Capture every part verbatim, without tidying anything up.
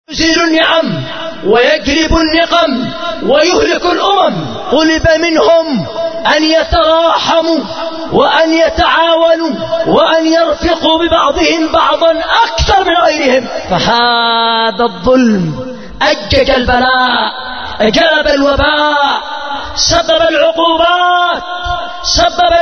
يزيل النعم ويجلب النقم ويهلك الأمم. طلب منهم أن يتراحموا وأن يتعاونوا وأن يرفقوا ببعضهم بعضا أكثر من غيرهم. فهذا الظلم أجج البلاء، جلب الوباء، سبب العقوبات سبب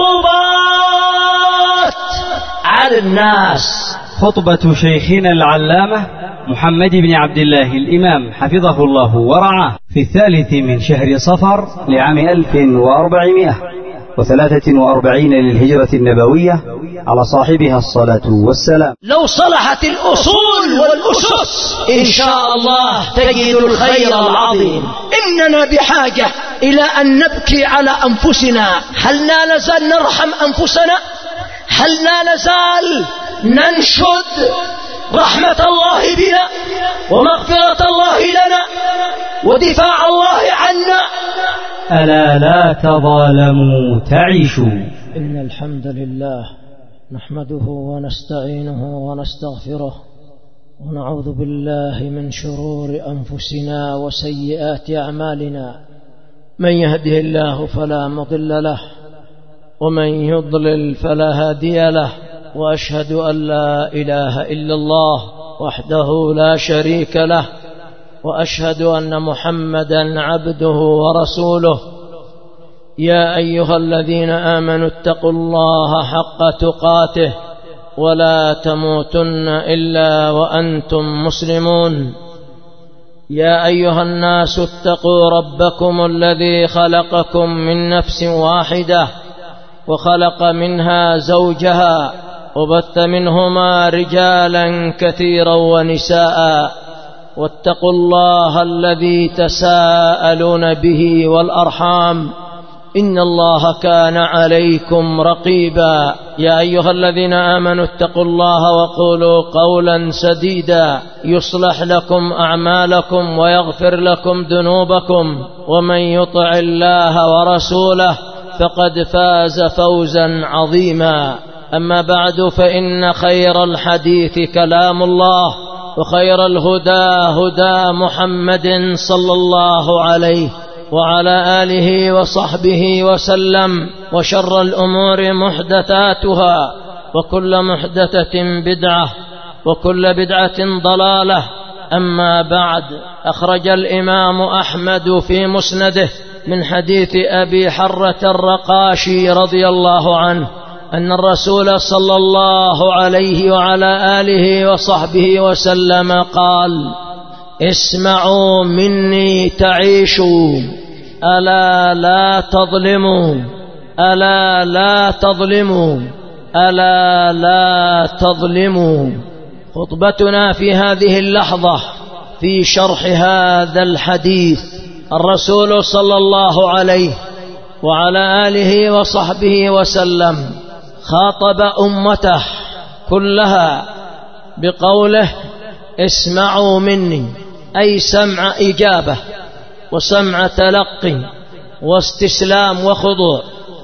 العقوبات على الناس. خطبة شيخنا العلامة محمد بن عبد الله الإمام حفظه الله ورعاه في الثالث من شهر صفر لعام ألف وأربعمائة وثلاثة وأربعين للهجرة النبوية على صاحبها الصلاة والسلام. لو صلحت الأصول والأسس إن شاء الله تجد الخير العظيم. إننا بحاجة إلى أن نبكي على أنفسنا. هل لا نزال نرحم أنفسنا؟ هل لا نزال ننشد رحمة الله بنا ومغفرة الله لنا ودفاع الله عنا؟ ألا لا تظالموا تعيشوا. إن الحمد لله نحمده ونستعينه ونستغفره ونعوذ بالله من شرور أنفسنا وسيئات أعمالنا. من يهده الله فلا مضل له ومن يضلل فلا هادي له، وأشهد أن لا إله إلا الله وحده لا شريك له، وأشهد أن محمدا عبده ورسوله. يا أيها الذين آمنوا اتقوا الله حق تقاته ولا تموتن إلا وأنتم مسلمون. يا أيها الناس اتقوا ربكم الذي خلقكم من نفس واحدة وخلق منها زوجها وبث منهما رجالا كثيرا ونساء، واتقوا الله الذي تساءلون به والأرحام إن الله كان عليكم رقيبا. يا أيها الذين آمنوا اتقوا الله وقولوا قولا سديدا يصلح لكم أعمالكم ويغفر لكم ذنوبكم، ومن يطع الله ورسوله فقد فاز فوزا عظيما. أما بعد، فإن خير الحديث كلام الله، وخير الهدى هدى محمد صلى الله عليه وعلى آله وصحبه وسلم، وشر الأمور محدثاتها، وكل محدثة بدعة، وكل بدعة ضلالة. أما بعد، أخرج الإمام أحمد في مسنده من حديث أبي حرة الرقاشي رضي الله عنه أن الرسول صلى الله عليه وعلى آله وصحبه وسلم قال: اسمعوا مني تعيشوا، ألا لا تظلموا، ألا لا تظلموا، ألا لا تظلموا. خطبتنا في هذه اللحظة في شرح هذا الحديث. الرسول صلى الله عليه وعلى آله وصحبه وسلم خاطب أمته كلها بقوله: اسمعوا مني، أي سمع إجابة وسمع تلقي واستسلام وخضوع.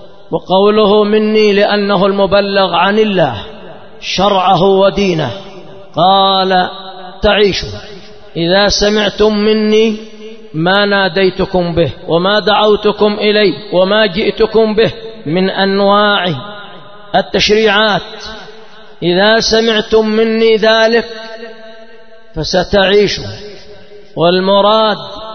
وقوله مني لأنه المبلغ عن الله شرعه ودينه. قال: تعيشوا، إذا سمعتم مني ما ناديتكم به وما دعوتكم إليه وما جئتكم به من أنواع التشريعات، إذا سمعتم مني ذلك فستعيشوا. والمراد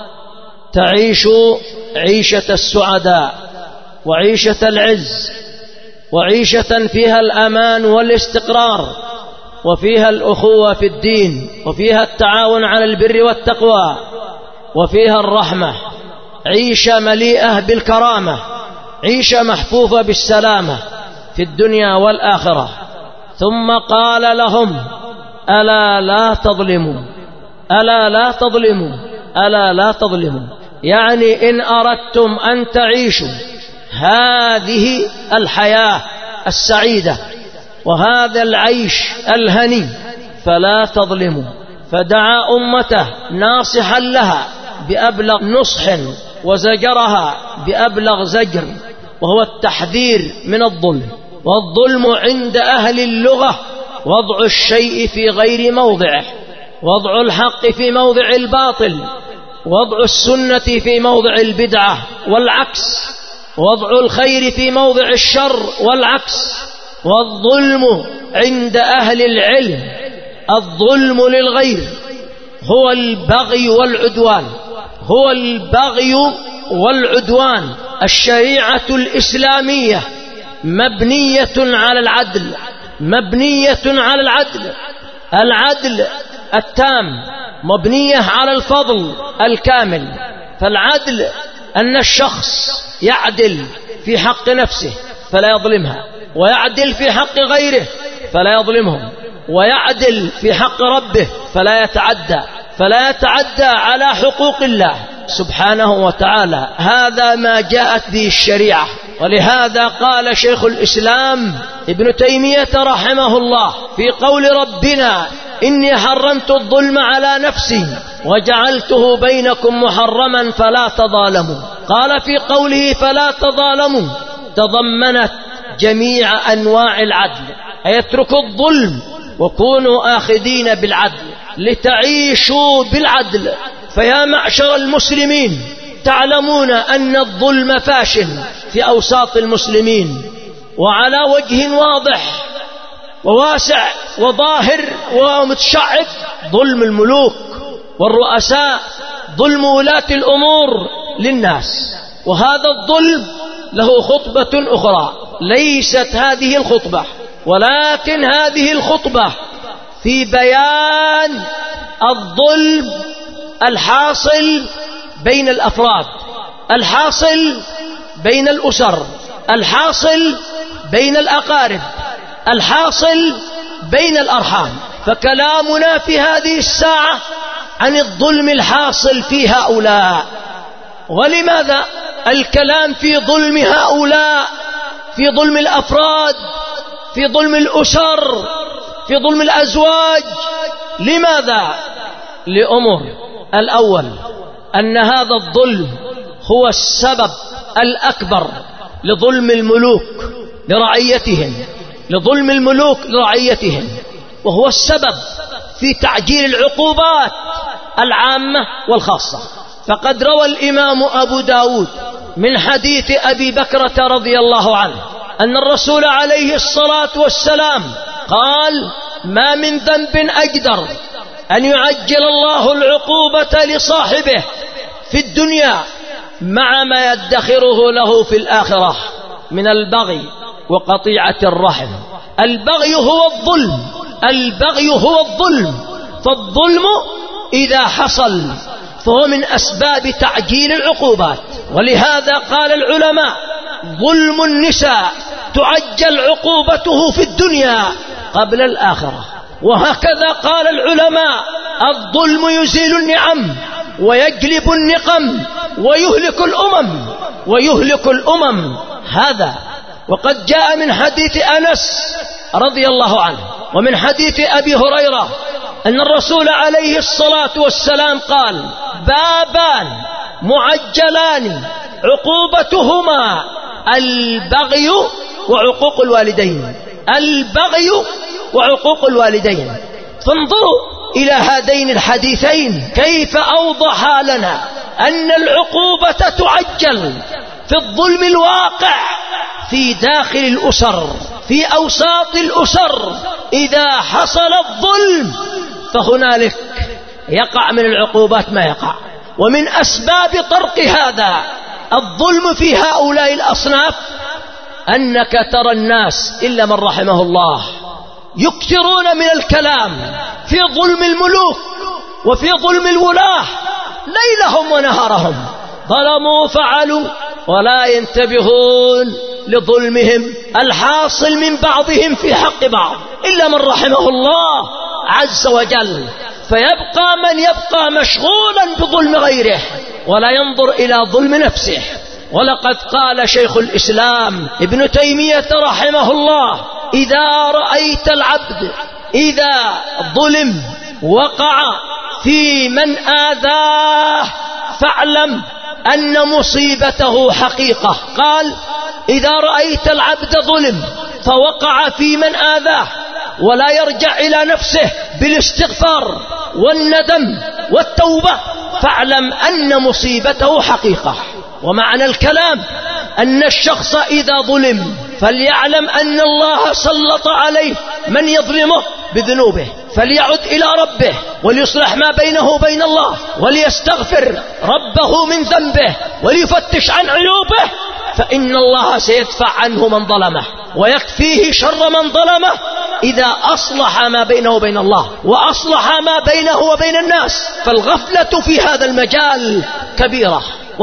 تعيشوا عيشة السعداء وعيشة العز، وعيشة فيها الأمان والاستقرار، وفيها الأخوة في الدين، وفيها التعاون على البر والتقوى، وفيها الرحمة. عيشة مليئة بالكرامة، عيشة محفوفة بالسلامة في الدنيا والآخرة. ثم قال لهم: ألا لا تظلموا، ألا لا تظلموا، ألا لا تظلموا. يعني إن أردتم أن تعيشوا هذه الحياة السعيدة وهذا العيش الهني فلا تظلموا. فدعا أمته ناصحا لها بأبلغ نصح وزجرها بأبلغ زجر، وهو التحذير من الظلم. والظلم عند أهل اللغة وضع الشيء في غير موضعه، وضع الحق في موضع الباطل، وضع السنة في موضع البدعة والعكس، وضع الخير في موضع الشر والعكس. والظلم عند أهل العلم، الظلم للغير هو البغي والعدوان، هو البغي والعدوان. الشريعة الإسلامية مبنية على العدل، مبنية على العدل، العدل التام، مبنية على الفضل الكامل. فالعدل أن الشخص يعدل في حق نفسه فلا يظلمها، ويعدل في حق غيره فلا يظلمهم، ويعدل في حق ربه فلا يتعدى، فلا يتعدى على حقوق الله سبحانه وتعالى. هذا ما جاءت به الشريعة. ولهذا قال شيخ الإسلام ابن تيمية رحمه الله في قول ربنا: إني حرمت الظلم على نفسي وجعلته بينكم محرما فلا تظالموا. قال في قوله فلا تظالموا تضمنت جميع أنواع العدل، أي اتركوا الظلم وكونوا آخذين بالعدل لتعيشوا بالعدل. فيا معشر المسلمين، تعلمون أن الظلم فاشل في أوساط المسلمين وعلى وجه واضح وواسع وظاهر ومتشعب. ظلم الملوك والرؤساء، ظلم ولاة الأمور للناس. وهذا الظلم له خطبة أخرى، ليست هذه الخطبة، ولكن هذه الخطبة في بيان الظلم الحاصل بين الأفراد، الحاصل بين الأسر، الحاصل بين الأقارب، الحاصل بين الأرحام. فكلامنا في هذه الساعة عن الظلم الحاصل في هؤلاء. ولماذا الكلام في ظلم هؤلاء؟ في ظلم الأفراد، في ظلم الأسر، في ظلم الأزواج. لماذا؟ لأمور. الأول أن هذا الظلم هو السبب الأكبر لظلم الملوك لرعيتهم، لظلم الملوك لرعيتهم، وهو السبب في تعجيل العقوبات العامة والخاصة. فقد روى الإمام أبو داود من حديث أبي بكرة رضي الله عنه أن الرسول عليه الصلاة والسلام قال: ما من ذنب أجدر أن يعجل الله العقوبة لصاحبه في الدنيا مع ما يدخره له في الآخرة من البغي وقطيعة الرحم. البغي هو الظلم، البغي هو الظلم. فالظلم إذا حصل فهو من أسباب تعجيل العقوبات. ولهذا قال العلماء: ظلم النساء تعجل عقوبته في الدنيا قبل الآخرة. وهكذا قال العلماء: الظلم يزيل النعم ويجلب النقم ويهلك الأمم، ويهلك الأمم. هذا وقد جاء من حديث أنس رضي الله عنه ومن حديث أبي هريرة أن الرسول عليه الصلاة والسلام قال: بابان معجلان عقوبتهما البغي وعقوق الوالدين، البغي وعقوق الوالدين. فانظروا إلى هذين الحديثين كيف أوضحا لنا أن العقوبة تعجل في الظلم الواقع في داخل الأسر، في أوساط الأسر. إذا حصل الظلم فهنالك يقع من العقوبات ما يقع. ومن أسباب طرق هذا الظلم في هؤلاء الأصناف أنك ترى الناس إلا من رحمه الله يكثرون من الكلام في ظلم الملوك وفي ظلم الولاة ليلهم ونهارهم، ظلموا فعلوا ولا ينتبهون لظلمهم الحاصل من بعضهم في حق بعض إلا من رحمه الله عز وجل. فيبقى من يبقى مشغولا بظلم غيره ولا ينظر إلى ظلم نفسه. ولقد قال شيخ الإسلام ابن تيمية رحمه الله: إذا رأيت العبد إذا ظلم وقع في من آذاه فاعلم أن مصيبته حقيقة. قال: إذا رأيت العبد ظلم فوقع في من آذاه ولا يرجع إلى نفسه بالاستغفار والندم والتوبة فاعلم أن مصيبته حقيقة. ومعنى الكلام أن الشخص إذا ظلم فليعلم أن الله سلط عليه من يظلمه بذنوبه، فليعد إلى ربه وليصلح ما بينه وبين الله وليستغفر ربه من ذنبه وليفتش عن عيوبه، فإن الله سيدفع عنه من ظلمه ويكفيه شر من ظلمه إذا أصلح ما بينه وبين الله وأصلح ما بينه وبين الناس. فالغفلة في هذا المجال كبيرة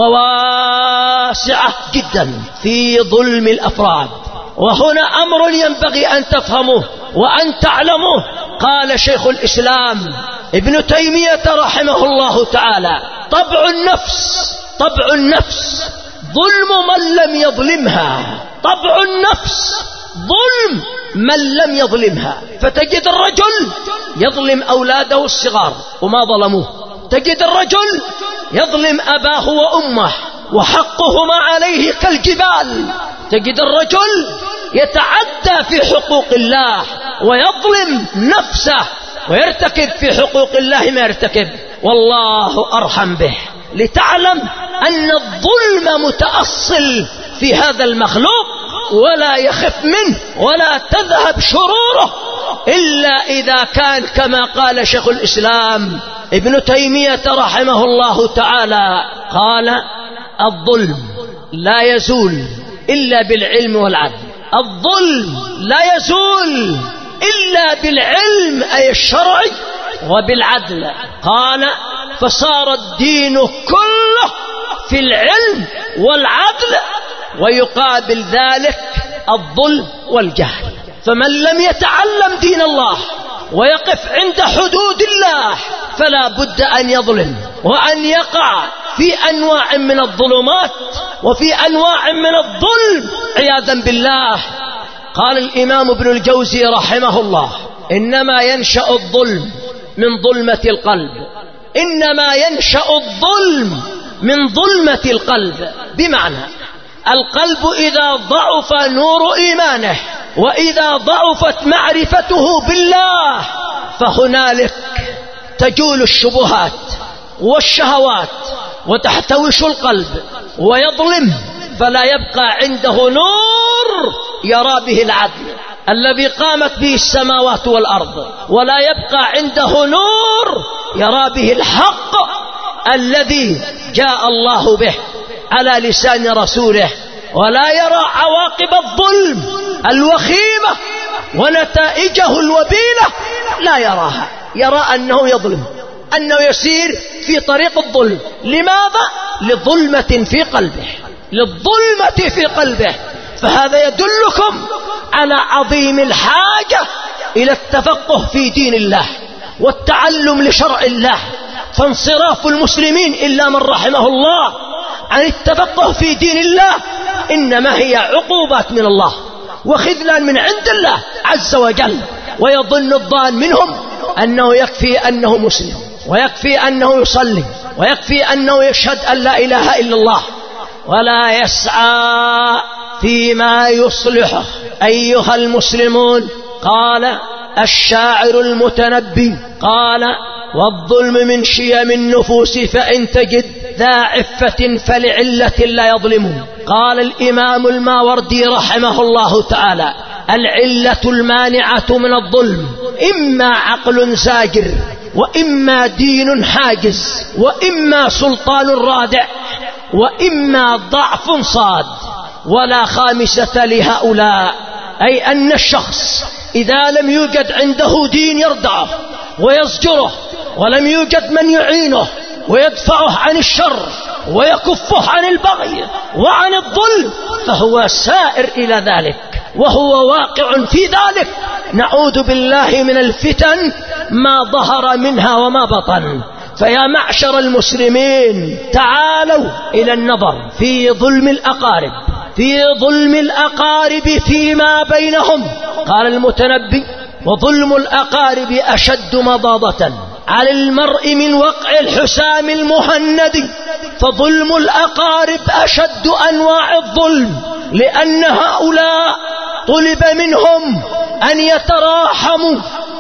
وواسعة جدا في ظلم الأفراد. وهنا أمر ينبغي أن تفهموه وأن تعلموه. قال شيخ الإسلام ابن تيمية رحمه الله تعالى: طبع النفس طبع النفس ظلم من لم يظلمها. طبع النفس ظلم من لم يظلمها. فتجد الرجل يظلم أولاده الصغار وما ظلموه، تجد الرجل يظلم أباه وأمه وحقهما عليه كالجبال، تجد الرجل يتعدى في حقوق الله ويظلم نفسه ويرتكب في حقوق الله ما يرتكب، والله أرحم به. لتعلم أن الظلم متأصل في هذا المخلوق ولا يخف منه ولا تذهب شروره إلا إذا كان كما قال شيخ الإسلام ابن تيمية رحمه الله تعالى، قال: الظلم لا يزول إلا بالعلم والعدل. الظلم لا يزول إلا بالعلم أي الشرعي وبالعدل. قال: فصار الدين كله في العلم والعدل، ويقابل ذلك الظلم والجهل. فمن لم يتعلم دين الله ويقف عند حدود الله فلا بد أن يظلم وأن يقع في أنواع من الظلمات وفي أنواع من الظلم عياذا بالله. قال الإمام ابن الجوزي رحمه الله: إنما ينشأ الظلم من ظلمة القلب، إنما ينشأ الظلم من ظلمة القلب. بمعنى القلب إذا ضعف نور إيمانه وإذا ضعفت معرفته بالله فهنالك تجول الشبهات والشهوات وتحتوش القلب ويظلم، فلا يبقى عنده نور يرى به العدل الذي قامت به السماوات والأرض، ولا يبقى عنده نور يرى به الحق الذي جاء الله به على لسان رسوله، ولا يرى عواقب الظلم الوخيمة ونتائجه الوبيلة، لا يراها، يرى أنه يظلم، أنه يسير في طريق الظلم. لماذا؟ لظلمة في قلبه، للظلمة في قلبه. فهذا يدلكم على عظيم الحاجة إلى التفقه في دين الله والتعلم لشرع الله. فانصراف المسلمين إلا من رحمه الله عن التفقه في دين الله إنما هي عقوبات من الله وخذلان من عند الله عز وجل. ويظن الظان منهم أنه يكفي أنه مسلم ويكفي أنه يصلي ويكفي أنه يشهد أن لا إله إلا الله، ولا يسعى فيما يصلحه. أيها المسلمون، قال الشاعر المتنبي، قال: والظلم من شيم النفوس فإن تجد ذا عفة فلعلة لا يظلم. قال الإمام الماوردي رحمه الله تعالى: العلة المانعة من الظلم إما عقل زاجر وإما دين حاجز وإما سلطان رادع وإما ضعف صاد، ولا خامسة لهؤلاء، أي أن الشخص إذا لم يوجد عنده دين يردعه ويزجره ولم يوجد من يعينه ويدفعه عن الشر ويكفه عن البغي وعن الظلم فهو سائر إلى ذلك وهو واقع في ذلك. نعوذ بالله من الفتن ما ظهر منها وما بطن. فيا معشر المسلمين، تعالوا إلى النظر في ظلم الأقارب، في ظلم الأقارب فيما بينهم. قال المتنبي: وظلم الأقارب أشد مضاضة على المرء من وقع الحسام المهند. فظلم الأقارب أشد أنواع الظلم، لأن هؤلاء طلب منهم أن يتراحموا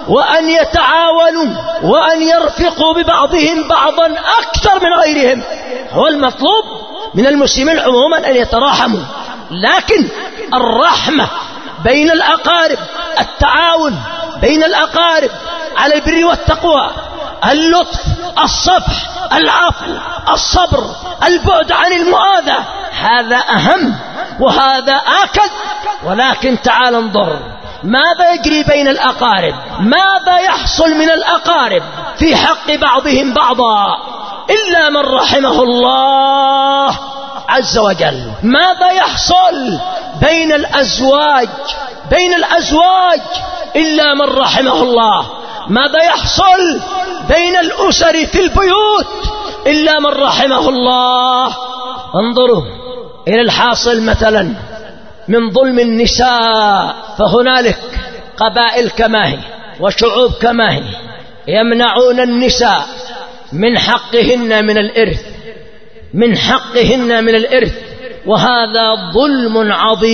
وأن يتعاونوا وأن يرفقوا ببعضهم بعضا أكثر من غيرهم. هو المطلوب من المسلمين عموما أن يتراحموا، لكن الرحمة بين الأقارب، التعاون بين الأقارب على البر والتقوى، اللطف، الصفح، العفو، الصبر، البعد عن المؤاذى، هذا أهم وهذا آكد. ولكن تعال انظر ماذا يجري بين الأقارب، ماذا يحصل من الأقارب في حق بعضهم بعضا إلا من رحمه الله عز وجل. ماذا يحصل بين الأزواج بين الأزواج إلا من رحمه الله. ماذا يحصل بين الأسر في البيوت إلا من رحمه الله. انظروا إلى الحاصل مثلا من ظلم النساء، فهنالك قبائل كما هي وشعوب كما هي يمنعون النساء من حقهن من الإرث من حقهن من الإرث وهذا ظلم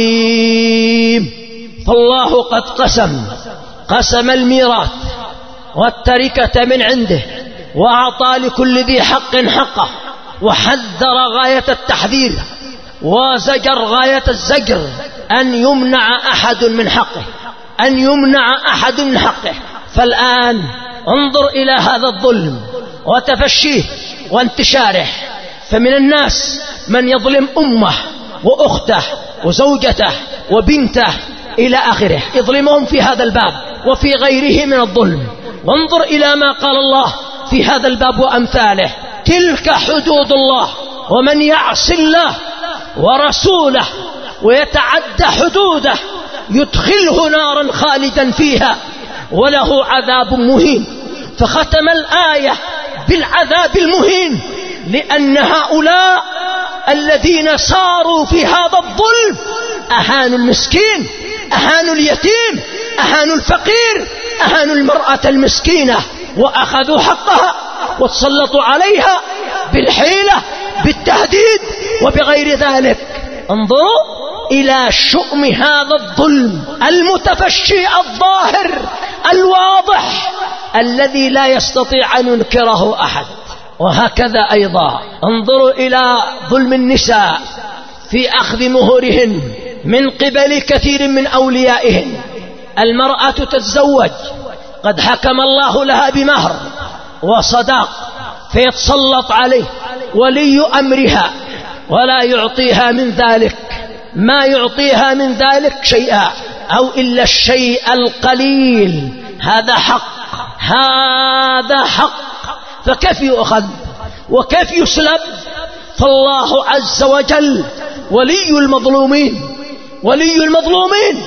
عظيم. فالله قد قسم قسم الميراث والتركة من عنده، وأعطى لكل ذي حق حقه، وحذر غاية التحذير وزجر غاية الزجر أن يمنع أحد من حقه أن يمنع أحد من حقه. فالآن انظر إلى هذا الظلم وتفشيه وانتشاره، فمن الناس من يظلم أمه وأخته وزوجته وبنته إلى آخره، يظلمهم في هذا الباب وفي غيره من الظلم. وانظر إلى ما قال الله في هذا الباب وأمثاله: تلك حدود الله ومن يعص الله ورسوله ويتعدى حدوده يدخله نارا خالدا فيها وله عذاب مهين. فختم الآية بالعذاب المهين، لأن هؤلاء الذين ساروا في هذا الظلم أهانوا المسكين، أهانوا اليتيم، أهانوا الفقير، أهانوا المرأة المسكينة، وأخذوا حقها وتسلطوا عليها بالحيلة بالتهديد وبغير ذلك. انظروا إلى شؤم هذا الظلم المتفشي الظاهر الواضح الذي لا يستطيع أن ينكره أحد. وهكذا أيضا انظروا إلى ظلم النساء في أخذ مهورهن من قبل كثير من أوليائهن. المرأة تتزوج قد حكم الله لها بمهر وصداق، فيتسلط عليه ولي أمرها ولا يعطيها من ذلك ما يعطيها من ذلك شيئا أو إلا الشيء القليل. هذا حق هذا حق فكيف يؤخذ وكيف يسلب؟ فالله عز وجل ولي المظلومين ولي المظلومين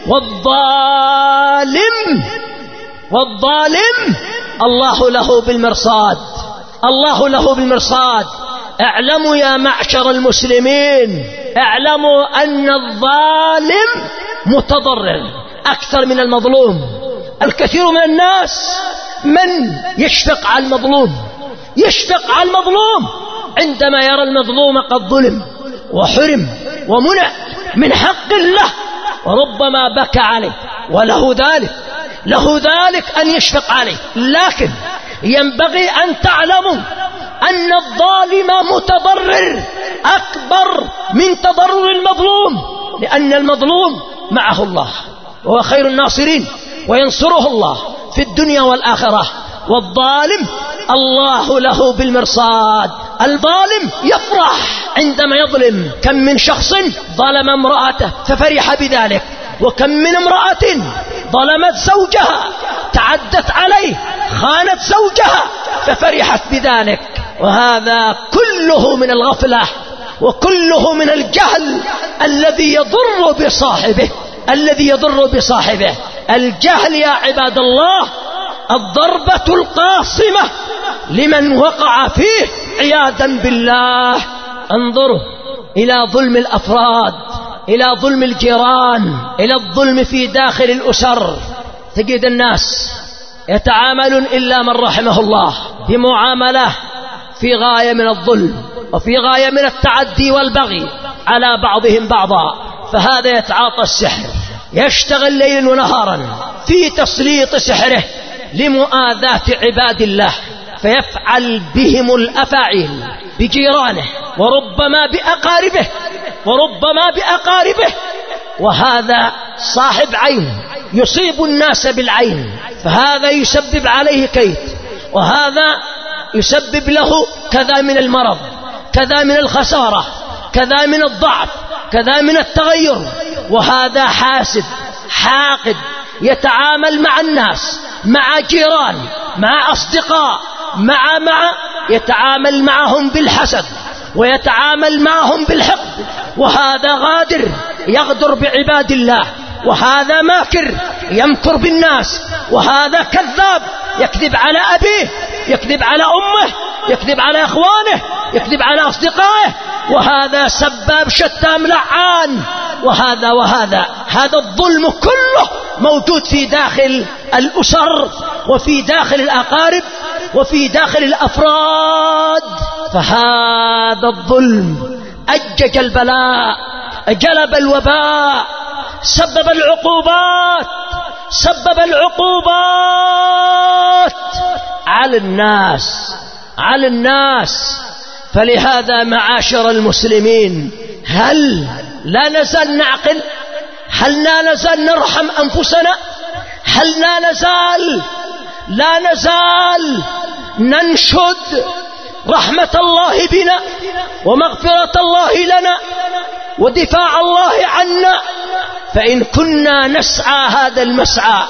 والظالم والظالم الله له بالمرصاد الله له بالمرصاد. اعلموا يا معشر المسلمين، اعلموا أن الظالم متضرر أكثر من المظلوم. الكثير من الناس من يشفق على المظلوم يشفق على المظلوم عندما يرى المظلوم قد ظلم وحرم ومنع من حق الله، وربما بكى عليه، وله ذلك له ذلك أن يشفق عليه. لكن ينبغي أن تعلموا أن الظالم متضرر أكبر من تضرر المظلوم، لأن المظلوم معه الله وهو خير الناصرين وينصره الله في الدنيا والآخرة، والظالم الله له بالمرصاد. الظالم يفرح عندما يظلم. كم من شخص ظلم امرأته ففرح بذلك، وكم من امرأة ظلمت زوجها تعدت عليه خانت زوجها ففرحت بذلك. وهذا كله من الغفلة وكله من الجهل الذي يضر بصاحبه الذي يضر بصاحبه. الجهل يا عباد الله الضربة القاصمة لمن وقع فيه عياذا بالله. انظروا إلى ظلم الأفراد، إلى ظلم الجيران، إلى الظلم في داخل الأسر. تجد الناس يتعاملون إلا من رحمه الله بمعاملة في غاية من الظلم وفي غاية من التعدي والبغي على بعضهم بعضا. فهذا يتعاطى السحر، يشتغل ليلا ونهارا في تسليط سحره لمؤاذاة عباد الله، فيفعل بهم الأفاعيل بجيرانه وربما بأقاربه وربما بأقاربه وهذا صاحب عين يصيب الناس بالعين، فهذا يسبب عليه كيد، وهذا يسبب له كذا من المرض، كذا من الخسارة، كذا من الضعف، كذا من التغير. وهذا حاسد حاقد يتعامل مع الناس، مع جيران، مع أصدقاء، مع مع يتعامل معهم بالحسد ويتعامل معهم بالحقد. وهذا غادر يغدر بعباد الله، وهذا ماكر يمكر بالناس، وهذا كذاب يكذب على أبيه، يكذب على أمه، يكذب على أخوانه، يكذب على أصدقائه، وهذا سباب شتام لعان، وهذا وهذا هذا الظلم كله موجود في داخل الأسر وفي داخل الأقارب وفي داخل الأفراد. فهذا الظلم أجج البلاء، جلب الوباء، سبب العقوبات سبب العقوبات على الناس على الناس. فلهذا معاشر المسلمين، هل لا نزال نعقل؟ هل لا نزال نرحم أنفسنا؟ هل لا نزال لا نزال ننشد رحمة الله بنا ومغفرة الله لنا ودفاع الله عنا؟ فإن كنا نسعى هذا المسعى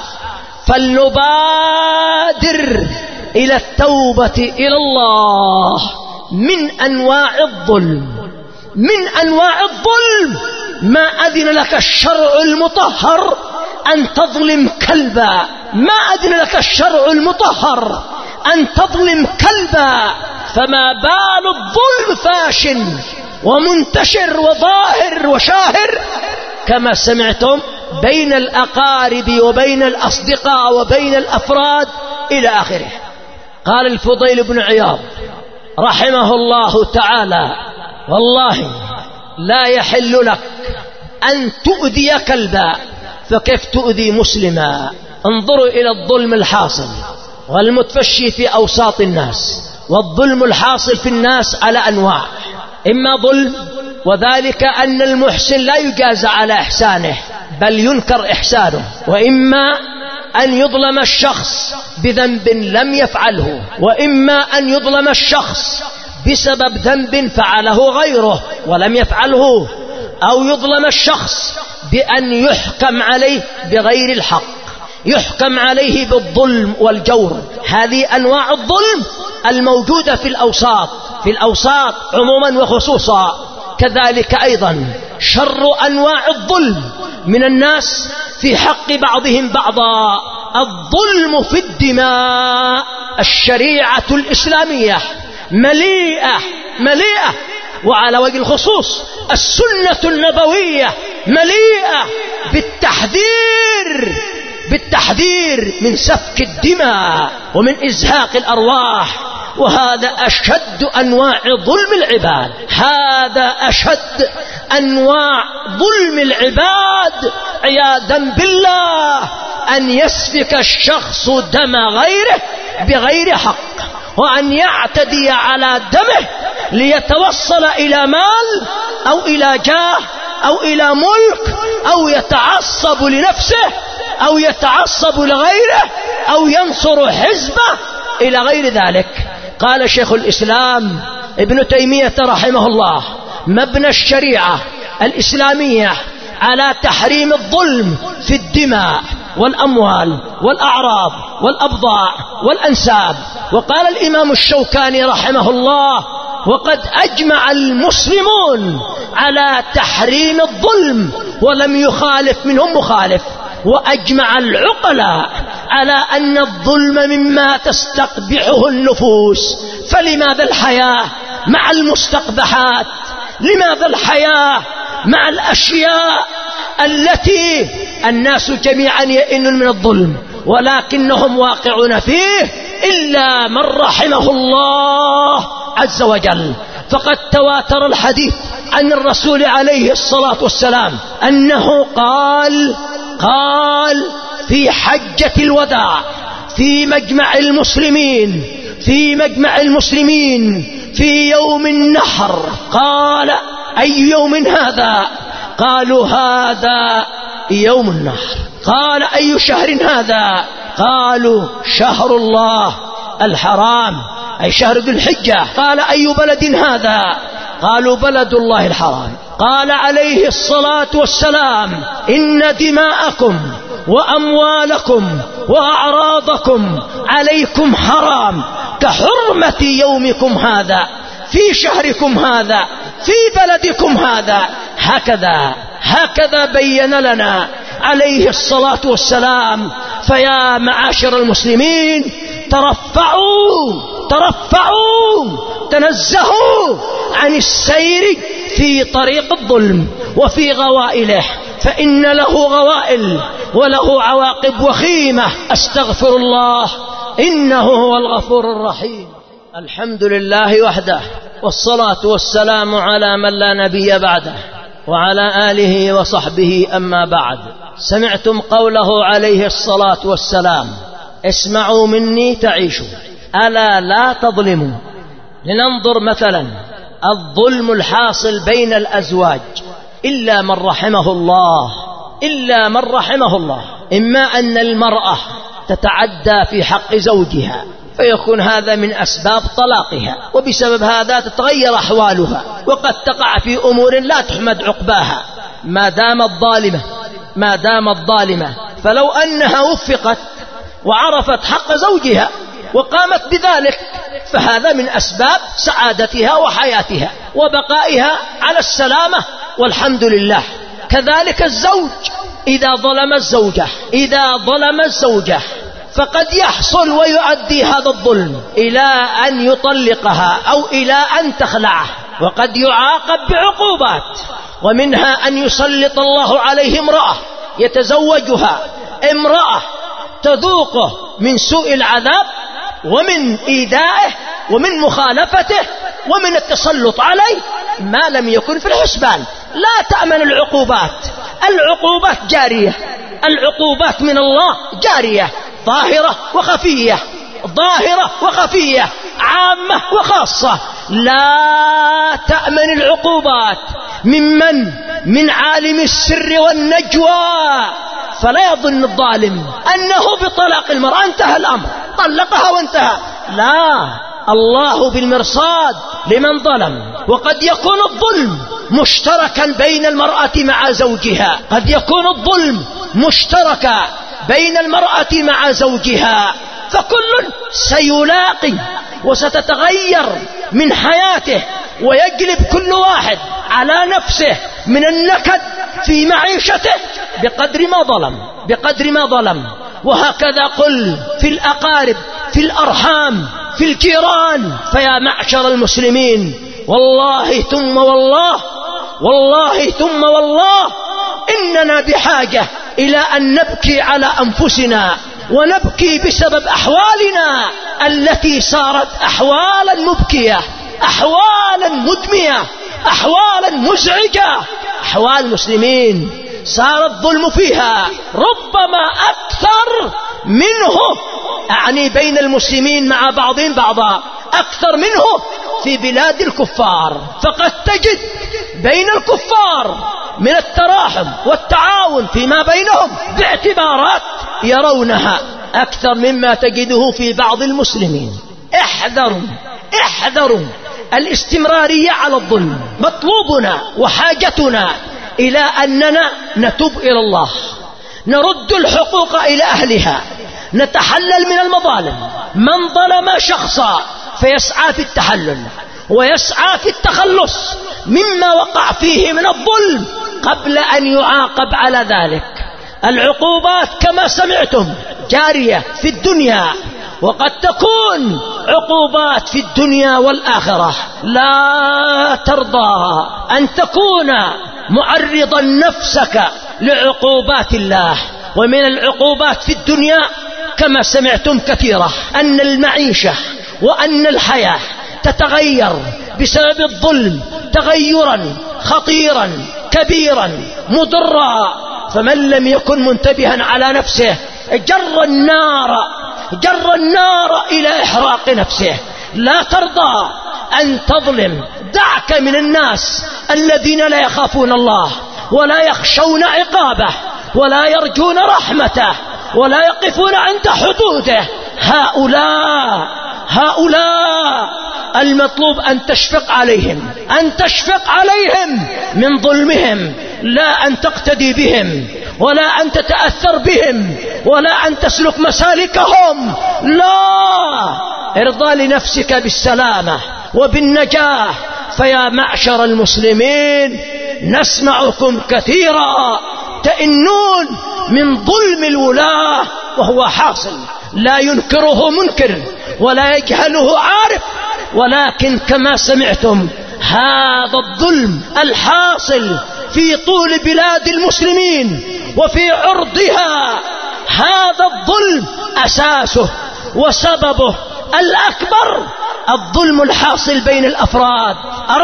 فلنبادر إلى التوبة إلى الله من أنواع الظلم من أنواع الظلم ما أذن لك الشرع المطهر أن تظلم كلبا، ما أذن لك الشرع المطهر أن تظلم كلبا، فما بال الظلم فاش ومنتشر وظاهر وشاهر كما سمعتم بين الأقارب وبين الأصدقاء وبين الأفراد إلى آخره. قال الفضيل بن عياض رحمه الله تعالى: والله لا يحل لك أن تؤذي كلبا، فكيف تؤذي مسلما؟ انظروا إلى الظلم الحاصل والمتفشي في أوساط الناس. والظلم الحاصل في الناس على أنواع: إما ظلم وذلك أن المحسن لا يجازى على إحسانه بل ينكر إحسانه، وإما أن يظلم الشخص بذنب لم يفعله، وإما أن يظلم الشخص بسبب ذنب فعله غيره ولم يفعله، أو يظلم الشخص بأن يحكم عليه بغير الحق، يحكم عليه بالظلم والجور. هذه أنواع الظلم الموجودة في الأوساط في الأوساط عموما وخصوصا. كذلك أيضا شر أنواع الظلم من الناس في حق بعضهم بعضا الظلم في الدماء. الشريعة الإسلامية مليئة مليئة وعلى وجه الخصوص السنة النبوية مليئة بالتحذير بالتحذير من سفك الدماء ومن إزهاق الأرواح. وهذا أشد أنواع ظلم العباد، هذا أشد أنواع ظلم العباد عياذا بالله، أن يسفك الشخص دم غيره بغير حق، وأن يعتدي على دمه ليتوصل إلى مال أو إلى جاه أو إلى ملك، أو يتعصب لنفسه أو يتعصب لغيره أو ينصر حزبه إلى غير ذلك. قال شيخ الإسلام ابن تيمية رحمه الله: مبنى الشريعة الإسلامية على تحريم الظلم في الدماء والأموال والأعراض والأبضاع والأنساب. وقال الإمام الشوكاني رحمه الله: وقد أجمع المسلمون على تحريم الظلم ولم يخالف منهم مخالف، وأجمع العقلاء على أن الظلم مما تستقبحه النفوس. فلماذا الحياة مع المستقبحات؟ لماذا الحياة مع الأشياء التي الناس جميعا يئنون من الظلم ولكنهم واقعون فيه إلا من رحمه الله عز وجل؟ فقد تواتر الحديث عن الرسول عليه الصلاة والسلام أنه قال قال في في حجة الوداع في مجمع المسلمين في مجمع المسلمين في يوم النحر، قال: أي يوم هذا؟ قالوا: هذا يوم النحر. قال: أي شهر هذا؟ قالوا: شهر الله الحرام، أي شهر ذو الحجة. قال: أي بلد هذا؟ قالوا: بلد الله الحرام. قال عليه الصلاة والسلام: إن دماءكم وأموالكم وأعراضكم عليكم حرام كحرمة يومكم هذا في شهركم هذا في بلدكم هذا. هكذا هكذا بين لنا عليه الصلاة والسلام. فيا معاشر المسلمين، ترفعوا ترفعوا تنزهوا عن السير في طريق الظلم وفي غوائله، فإن له غوائل وله عواقب وخيمة. أستغفر الله إنه هو الغفور الرحيم. الحمد لله وحده، والصلاة والسلام على من لا نبي بعده وعلى آله وصحبه. أما بعد، سمعتم قوله عليه الصلاة والسلام: اسمعوا مني تعيشوا، ألا لا تظلموا. لننظر مثلا الظلم الحاصل بين الأزواج، إلا من رحمه الله إلا من رحمه الله إما أن المرأة تتعدى في حق زوجها فيكون هذا من أسباب طلاقها، وبسبب هذا تتغير أحوالها، وقد تقع في أمور لا تحمد عقباها ما دامت ظالمة ما دامت ظالمة. فلو أنها وفقت وعرفت حق زوجها وقامت بذلك فهذا من أسباب سعادتها وحياتها وبقائها على السلامة، والحمد لله. كذلك الزوج إذا ظلم الزوجة إذا ظلم الزوجة فقد يحصل ويؤدي هذا الظلم إلى أن يطلقها أو إلى أن تخلعه، وقد يعاقب بعقوبات، ومنها أن يسلط الله عليه امرأة يتزوجها، امرأة تذوقه من سوء العذاب ومن إيذائه ومن مخالفته ومن التسلط عليه ما لم يكن في الحسبان. لا تأمن العقوبات العقوبات جارية العقوبات من الله جارية، ظاهرة وخفية ظاهرة وخفية عامة وخاصة. لا تأمن العقوبات ممن من عالم السر والنجوى، فلا يظن الظالم أنه بطلاق المرأة انتهى الأمر، طلقها وانتهى. لا، الله بالمرصاد لمن ظلم. وقد يكون الظلم مشتركا بين المرأة مع زوجها قد يكون الظلم مشتركا بين المرأة مع زوجها، فكل سيلاقي وستتغير من حياته، ويجلب كل واحد على نفسه من النكد في معيشته بقدر ما ظلم بقدر ما ظلم. وهكذا قل في الأقارب، في الأرحام، في الجيران. فيا معشر المسلمين، والله ثم والله والله ثم والله إننا بحاجة إلى أن نبكي على أنفسنا، ونبكي بسبب أحوالنا التي صارت أحوالا مبكية، أحوالا مدمية، أحوالا مزعجة. أحوال المسلمين صار الظلم فيها ربما أكثر منه، أعني بين المسلمين مع بعضهم بعضا، أكثر منه في بلاد الكفار. فقد تجد بين الكفار من التراحم والتعاون فيما بينهم باعتبارات يرونها أكثر مما تجده في بعض المسلمين. احذروا احذروا الاستمرارية على الظلم. مطلوبنا وحاجتنا إلى أننا نتوب إلى الله، نرد الحقوق إلى أهلها، نتحلل من المظالم. من ظلم شخصا فيسعى في التحلل ويسعى في التخلص مما وقع فيه من الظلم قبل أن يعاقب على ذلك. العقوبات كما سمعتم جارية في الدنيا، وقد تكون عقوبات في الدنيا والآخرة. لا ترضى أن تكون معرضا نفسك لعقوبات الله. ومن العقوبات في الدنيا كما سمعتم كثيرة، أن المعيشة وأن الحياة تتغير بسبب الظلم تغيرا خطيرا كبيرا مضرا. فمن لم يكن منتبها على نفسه جر النار جر النار إلى إحراق نفسه. لا ترضى أن تظلم. دعك من الناس الذين لا يخافون الله ولا يخشون عقابه ولا يرجون رحمته ولا يقفون عند حدوده. هؤلاء هؤلاء المطلوب أن تشفق عليهم، أن تشفق عليهم من ظلمهم، لا أن تقتدي بهم ولا أن تتأثر بهم ولا أن تسلك مسالكهم. لا، ارضى لنفسك بالسلامة وبالنجاة. فيا معشر المسلمين، نسمعكم كثيرا تئنون من ظلم الولاة وهو حاصل، لا ينكره منكر ولا يجهله عارف، ولكن كما سمعتم هذا الظلم الحاصل في طول بلاد المسلمين وفي عرضها، هذا الظلم أساسه وسببه الأكبر الظلم الحاصل بين الأفراد.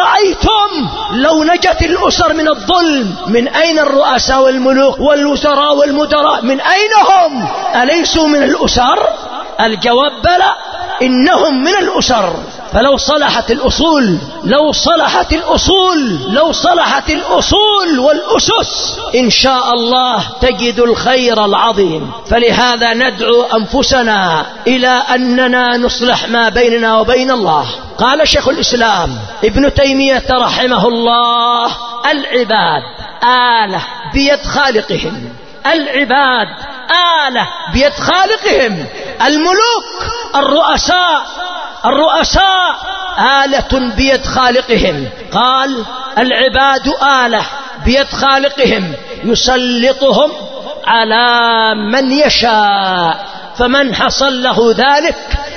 أرأيتم لو نجت الأسر من الظلم، من أين الرؤساء والملوك والوزراء والمدراء؟ من أين هم؟ أليسوا من الأسر؟ الجواب بلى، إنهم من الأسر. فلو صلحت الأصول لو صلحت الأصول لو صلحت الأصول والأسس إن شاء الله تجد الخير العظيم. فلهذا ندعو أنفسنا إلى أننا نصلح ما بيننا وبين الله. قال شيخ الإسلام ابن تيمية رحمه الله: العباد آلة بيد خالقهم. العباد آلة بيد خالقهم. الملوك الرؤساء الرؤساء آلة بيد خالقهم. قال: العباد آلة بيد خالقهم يسلطهم على من يشاء، فمن حصل له ذلك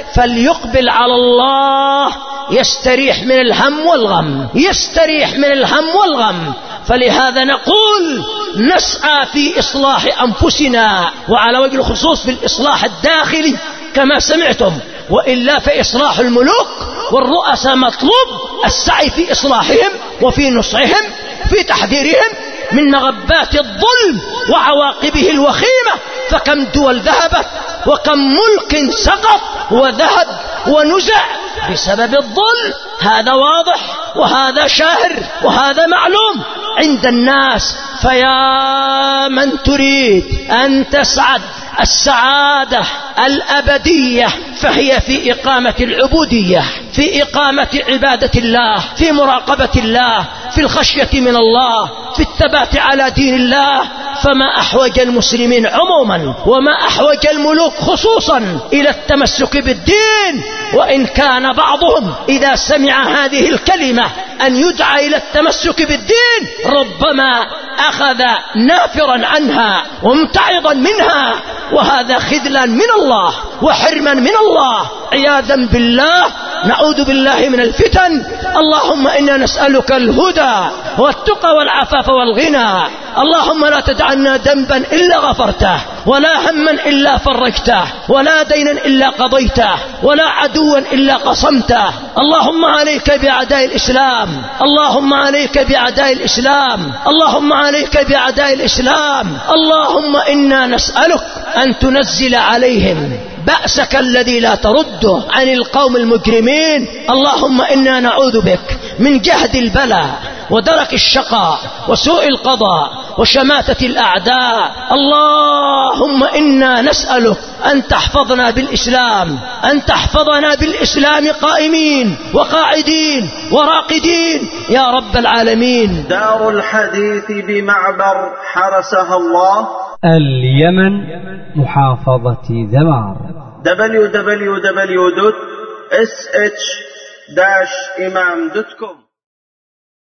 فليقبل على الله يستريح من الهم والغم يستريح من الهم والغم. فلهذا نقول نسعى في إصلاح أنفسنا، وعلى وجه الخصوص في الإصلاح الداخلي كما سمعتم، وإلا فإصلاح الملوك والرؤساء مطلوب السعي في إصلاحهم وفي نصحهم في تحذيرهم من مغبات الظلم وعواقبه الوخيمة. فكم دول ذهبت وكم ملك سقط وذهب ونزع بسبب الظلم. هذا واضح وهذا شاهر وهذا معلوم عند الناس. فيا من تريد أن تسعد السعادة الأبدية فهي في إقامة العبودية، في إقامة عبادة الله، في مراقبة الله، في الخشية من الله، في الثبات على دين الله. فما أحوج المسلمين عموما وما أحوج الملوك خصوصا إلى التمسك بالدين، وإن كان بعضهم إذا سمع هذه الكلمة أن يدعى إلى التمسك بالدين ربما أخذ نافرا عنها ومتعظا منها، وهذا خذلا من الله وحرما من الله عياذا بالله. نعوذ بالله من الفتن. اللهم إنا نسألك الهدى والتقى والعفاف والغنى. اللهم لا تدعنا ذنبا إلا غفرته، ولا هما إلا فرجته، ولا دينا إلا قضيته، ولا عدوا إلا قصمته. اللهم عليك بأعداء الإسلام، اللهم عليك بأعداء الإسلام، اللهم عليك بأعداء الإسلام. اللهم إنا نسألك أن تنزل عليهم بأسك الذي لا ترده عن القوم المجرمين. اللهم إنا نعوذ بك من جهد البلاء ودرك الشقاء وسوء القضاء وشماتة الأعداء. اللهم إنا نسألك أن تحفظنا بالإسلام، أن تحفظنا بالإسلام قائمين وقاعدين وراقدين يا رب العالمين. دار الحديث بمعبر حرسها الله، اليمن، محافظة ذمار. دبليو دبليو دبليو دوت اس اتش داش إمام دوت كوم